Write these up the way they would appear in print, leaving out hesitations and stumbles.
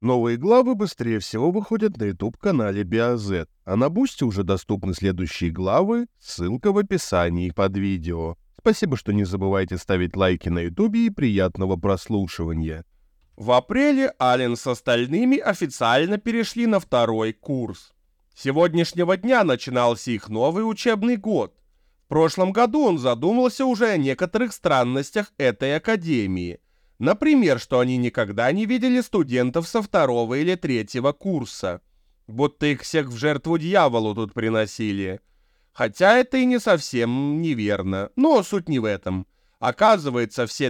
Новые главы быстрее всего выходят на YouTube-канале BioZ, а на Бусти уже доступны следующие главы, ссылка в описании под видео. Спасибо, что не забывайте ставить лайки на YouTube и приятного прослушивания. В апреле Ален с остальными официально перешли на второй курс. С сегодняшнего дня начинался их новый учебный год. В прошлом году он задумался уже о некоторых странностях этой академии. Например, что они никогда не видели студентов со второго или третьего курса. Будто их всех в жертву дьяволу тут приносили. Хотя это и не совсем неверно, но суть не в этом. Оказывается, все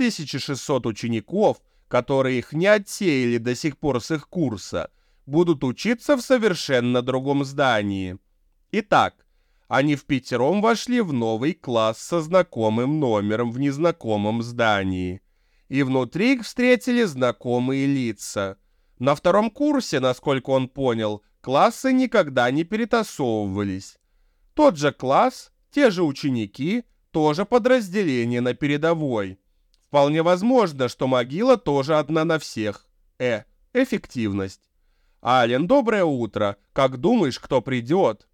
2600 учеников, которые их не отсеяли до сих пор с их курса, будут учиться в совершенно другом здании. Итак, они впятером вошли в новый класс со знакомым номером в незнакомом здании. И внутри их встретили знакомые лица. На втором курсе, насколько он понял, классы никогда не перетасовывались. Тот же класс, те же ученики, тоже подразделение на передовой. Вполне возможно, что могила тоже одна на всех. Эффективность. Ален, доброе утро. Как думаешь, кто придет?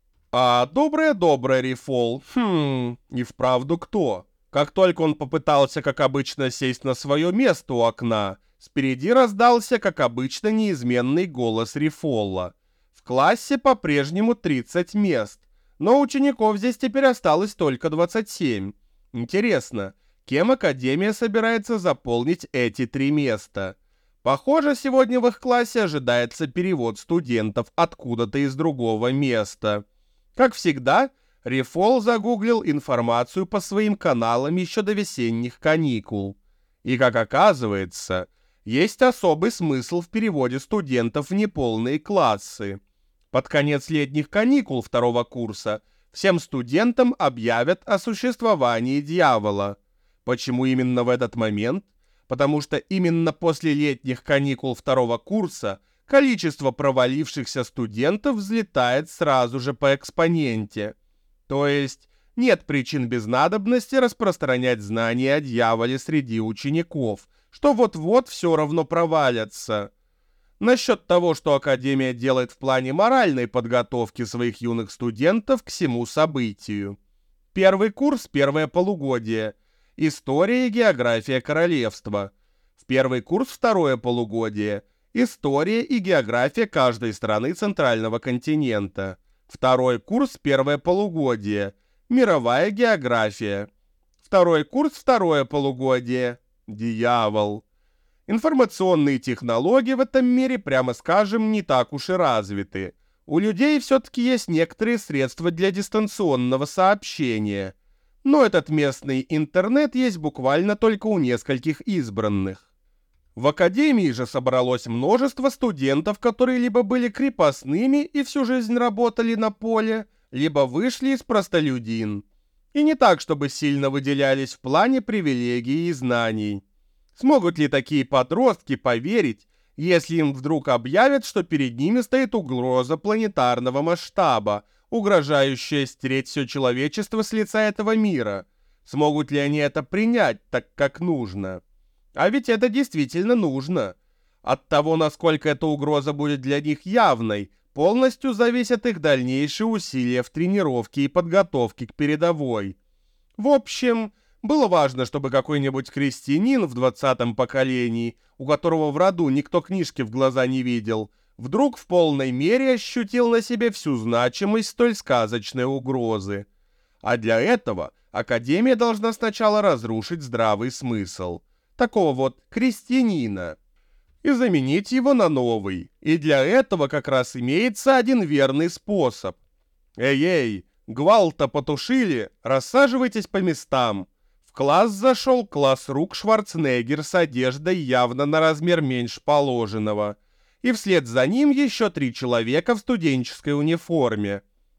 Доброе-доброе, Рифол. И вправду кто? Как только он попытался, как обычно, сесть на свое место у окна, спереди раздался, как обычно, неизменный голос Рифолла. В классе по-прежнему 30 мест, но учеников здесь теперь осталось только 27. Интересно, кем Академия собирается заполнить эти 3 места? Похоже, сегодня в их классе ожидается перевод студентов откуда-то из другого места. Как всегда, Рифол загуглил информацию по своим каналам еще до весенних каникул. И, как оказывается, есть особый смысл в переводе студентов в неполные классы. Под конец летних каникул второго курса всем студентам объявят о существовании дьявола. Почему именно в этот момент? Потому что именно после летних каникул второго курса количество провалившихся студентов взлетает сразу же по экспоненте. То есть нет причин без надобности распространять знания о дьяволе среди учеников, что вот-вот все равно провалятся. Насчет того, что Академия делает в плане моральной подготовки своих юных студентов к всему событию. Первый курс, первое полугодие. История и география королевства. В первый курс, второе полугодие. История и география каждой страны центрального континента. Второй курс, первое полугодие. Мировая география. Второй курс, второе полугодие. Дьявол. Информационные технологии в этом мире, прямо скажем, не так уж и развиты. У людей все-таки есть некоторые средства для дистанционного сообщения. Но этот местный интернет есть буквально только у нескольких избранных. В Академии же собралось множество студентов, которые либо были крепостными и всю жизнь работали на поле, либо вышли из простолюдин. И не так, чтобы сильно выделялись в плане привилегий и знаний. Смогут ли такие подростки поверить, если им вдруг объявят, что перед ними стоит угроза планетарного масштаба, угрожающая стереть все человечество с лица этого мира? Смогут ли они это принять так, как нужно? А ведь это действительно нужно. От того, насколько эта угроза будет для них явной, полностью зависят их дальнейшие усилия в тренировке и подготовке к передовой. В общем, было важно, чтобы какой-нибудь крестьянин в 20-м поколении, у которого в роду никто книжки в глаза не видел, вдруг в полной мере ощутил на себе всю значимость столь сказочной угрозы. А для этого Академия должна сначала разрушить здравый смысл такого вот крестьянина и заменить его на новый. И для этого как раз имеется один верный способ. Эй-эй, гвалт-то потушили, рассаживайтесь по местам. В класс зашел классрук Шварценеггер с одеждой явно на размер меньше положенного. И вслед за ним еще 3 человека в студенческой униформе.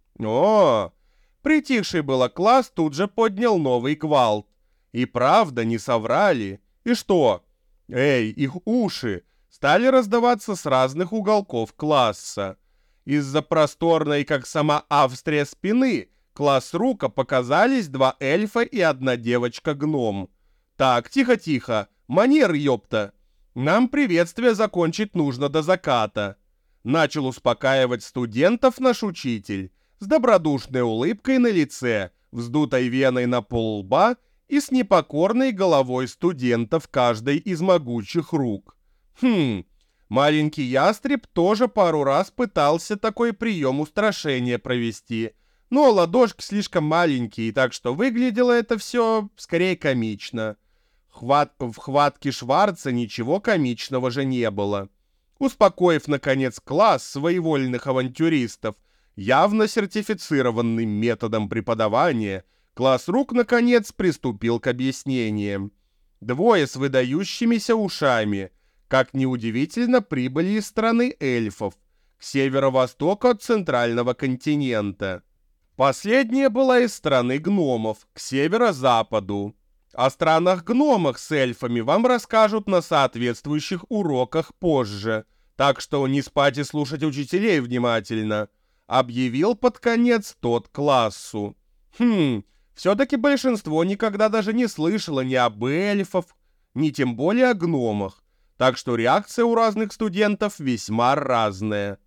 Притихший было класс тут же поднял новый гвалт. И правда, не соврали. И что? Их уши стали раздаваться с разных уголков класса. Из-за просторной, как сама Австрия, спины классрука показались 2 эльфа и 1 девочка-гном. Так, тихо-тихо, манер, ёпта. Нам приветствие закончить нужно до заката. Начал успокаивать студентов наш учитель с добродушной улыбкой на лице, вздутой веной на поллба и с непокорной головой студента в каждой из могучих рук. Маленький ястреб тоже пару раз пытался такой прием устрашения провести, но ладошки слишком маленькие, так что выглядело это все скорее комично. В хватке Шварца ничего комичного же не было. Успокоив, наконец, класс своевольных авантюристов, явно сертифицированным методом преподавания, класс рук, наконец, приступил к объяснениям. Двое с выдающимися ушами, как неудивительно, прибыли из страны эльфов, к северо-востоку от центрального континента. Последняя была из страны гномов, к северо-западу. О странах-гномах с эльфами вам расскажут на соответствующих уроках позже, так что не спать и слушать учителей внимательно, объявил под конец тот классу. Все-таки большинство никогда даже не слышало ни об эльфах, ни тем более о гномах, так что реакция у разных студентов весьма разная.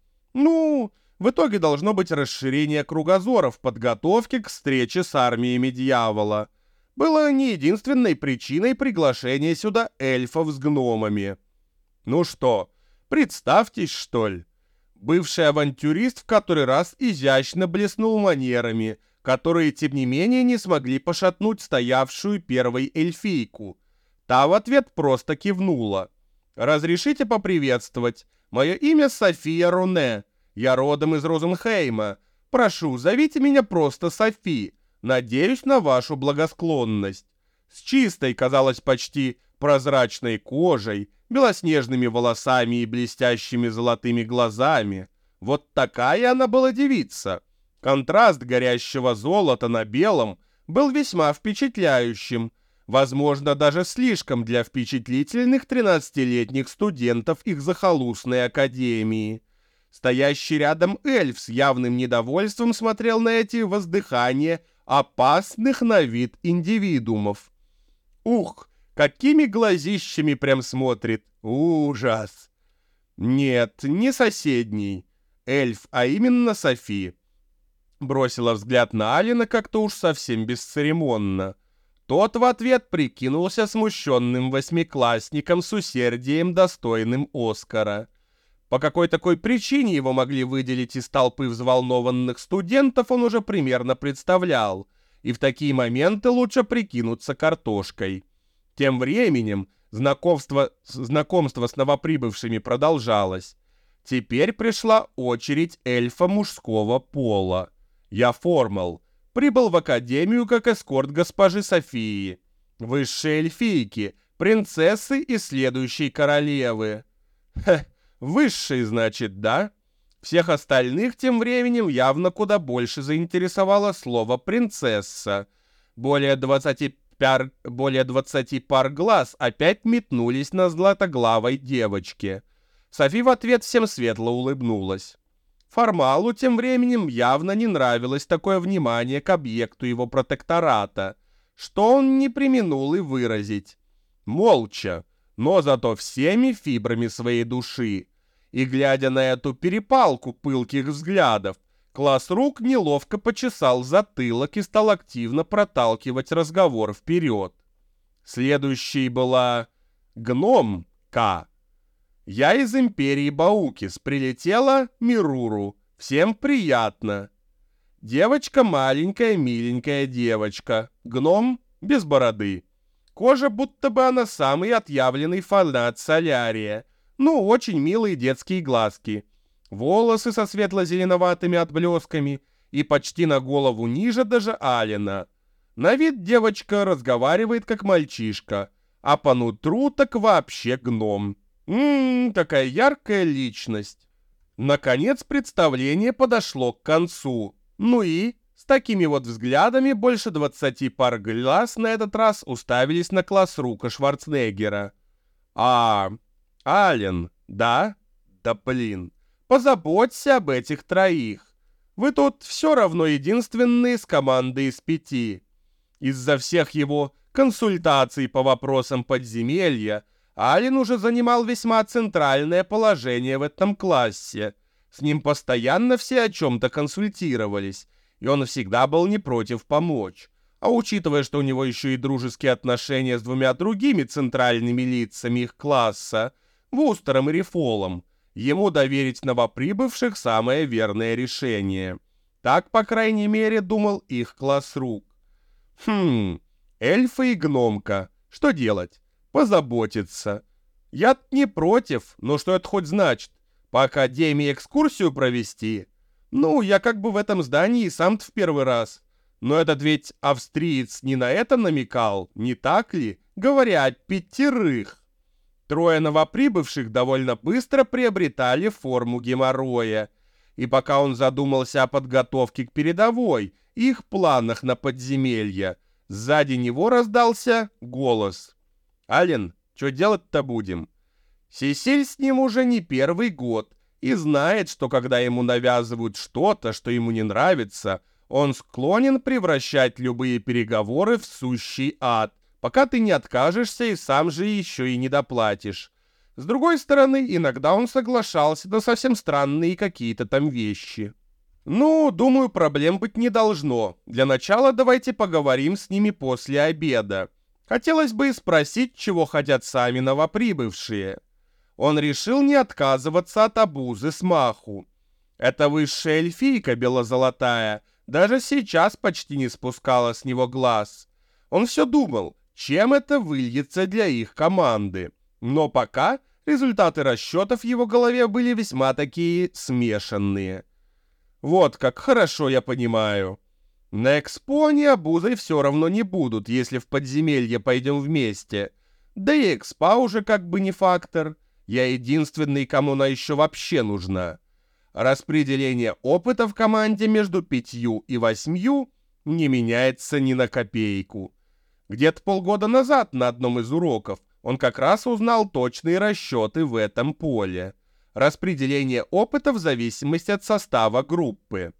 В итоге должно быть расширение кругозора в подготовке к встрече с армиями дьявола. Было не единственной причиной приглашения сюда эльфов с гномами. Ну что, представьтесь, что ли? Бывший авантюрист в который раз изящно блеснул манерами, которые, тем не менее, не смогли пошатнуть стоявшую первой эльфийку. Та в ответ просто кивнула. «Разрешите поприветствовать? Мое имя София Руне. Я родом из Розенхейма. Прошу, зовите меня просто Софи. Надеюсь на вашу благосклонность». С чистой, казалось, почти прозрачной кожей, белоснежными волосами и блестящими золотыми глазами. Вот такая она была девица. Контраст горящего золота на белом был весьма впечатляющим, возможно, даже слишком для впечатлительных 13-летних студентов их захолустной академии. Стоящий рядом эльф с явным недовольством смотрел на эти воздыхания опасных на вид индивидуумов. Ух, какими глазищами прям смотрит! Ужас! Нет, не соседний эльф, а именно Софи. Бросила взгляд на Алина как-то уж совсем бесцеремонно. Тот в ответ прикинулся смущенным восьмиклассником с усердием, достойным Оскара. По какой такой причине его могли выделить из толпы взволнованных студентов, он уже примерно представлял, и в такие моменты лучше прикинуться картошкой. Тем временем знакомство с новоприбывшими продолжалось. Теперь пришла очередь эльфа мужского пола. Я Формал. Прибыл в академию как эскорт госпожи Софии. Высшие эльфийки, принцессы и следующей королевы. Высшие, значит, да? Всех остальных тем временем явно куда больше заинтересовало слово «принцесса». Более 20 пар глаз опять метнулись на златоглавой девочке. Софи в ответ всем светло улыбнулась. Формалу тем временем явно не нравилось такое внимание к объекту его протектората, что он не преминул и выразить. Молча, но зато всеми фибрами своей души. И, глядя на эту перепалку пылких взглядов, класс рук неловко почесал затылок и стал активно проталкивать разговор вперед. Следующей была гномка. Я из империи Баукис, прилетела Мируру. Всем приятно. Девочка маленькая, миленькая девочка. Гном без бороды. Кожа, будто бы она самый отъявленный фанат солярия. Очень милые детские глазки. Волосы со светло-зеленоватыми отблесками и почти на голову ниже даже Алина. На вид девочка разговаривает как мальчишка, а по нутру так вообще гном. Такая яркая личность. Наконец представление подошло к концу. С такими вот взглядами больше 20 пар глаз на этот раз уставились на класс рука Шварценеггера. Ален, да? Да блин, позаботься об этих троих. Вы тут все равно единственные с команды из 5. Из-за всех его консультаций по вопросам подземелья Ален уже занимал весьма центральное положение в этом классе. С ним постоянно все о чем-то консультировались, и он всегда был не против помочь. А учитывая, что у него еще и дружеские отношения с двумя другими центральными лицами их класса, Вустером и Рифолом, ему доверить новоприбывших самое верное решение. Так, по крайней мере, думал их классрук. Эльфа и гномка. Что делать? Позаботиться. Я не против, но что это хоть значит? По академии экскурсию провести? Ну, я как бы в этом здании и сам-то в первый раз. Но этот ведь австриец не на это намекал, не так ли? Говоря о 5. Трое новоприбывших довольно быстро приобретали форму геморроя. И пока он задумался о подготовке к передовой и их планах на подземелье, сзади него раздался голос. «Ален, что делать-то будем?» Сесиль с ним уже не первый год и знает, что когда ему навязывают что-то, что ему не нравится, он склонен превращать любые переговоры в сущий ад, пока ты не откажешься и сам же еще и не доплатишь. С другой стороны, иногда он соглашался на совсем странные какие-то там вещи. Ну, думаю, проблем быть не должно. Для начала давайте поговорим с ними после обеда. Хотелось бы и спросить, чего хотят сами новоприбывшие. Он решил не отказываться от обузы с маху. Эта высшая эльфийка бело-золотая даже сейчас почти не спускала с него глаз. Он все думал, чем это выльется для их команды. Но пока результаты расчетов в его голове были весьма такие смешанные. Вот как хорошо я понимаю. На Экспоне обузой все равно не будут, если в подземелье пойдем вместе. Да и Экспа уже как бы не фактор. Я единственный, кому она еще вообще нужна. Распределение опыта в команде между 5 и 8 не меняется ни на копейку. Где-то полгода назад на одном из уроков он как раз узнал точные расчеты в этом поле. Распределение опыта в зависимости от состава группы.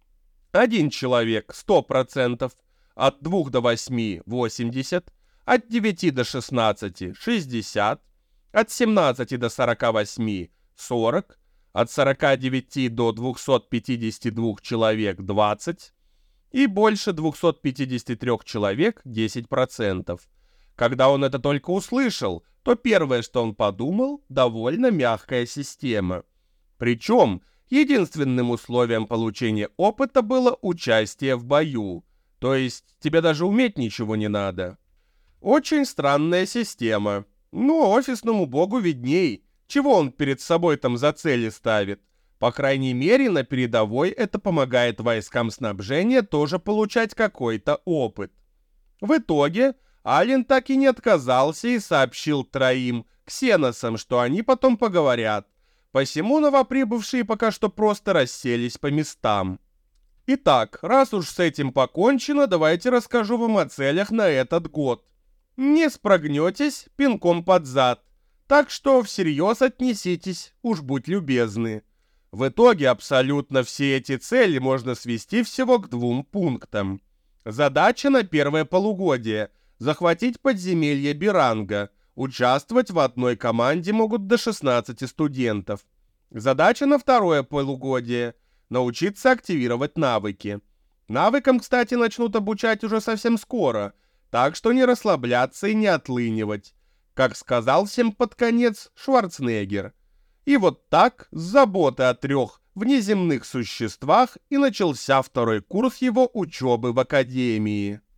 1 человек 100%, от 2 до 8 – 80%, от 9 до 16 – 60%, от 17 до 48 – 40%, от 49 до 252 человек 20 и больше 253 человек 10%. Когда он это только услышал, то первое, что он подумал, довольно мягкая система. Причем единственным условием получения опыта было участие в бою, то есть тебе даже уметь ничего не надо. Очень странная система. Но офисному богу видней, чего он перед собой там за цели ставит. По крайней мере, на передовой это помогает войскам снабжения тоже получать какой-то опыт. В итоге Ален так и не отказался и сообщил 3 ксеносам, что они потом поговорят. Посему новоприбывшие пока что просто расселись по местам. Итак, раз уж с этим покончено, давайте расскажу вам о целях на этот год. Не спрогнетесь пинком под зад. Так что всерьез отнеситесь, уж будь любезны. В итоге абсолютно все эти цели можно свести всего к 2 пунктам. Задача на первое полугодие – захватить подземелье Биранга. Участвовать в одной команде могут до 16 студентов. Задача на второе полугодие – научиться активировать навыки. Навыкам, кстати, начнут обучать уже совсем скоро, так что не расслабляться и не отлынивать, как сказал всем под конец Шварценеггер. И вот так, с заботы о 3 внеземных существах, и начался 2 курс его учебы в академии.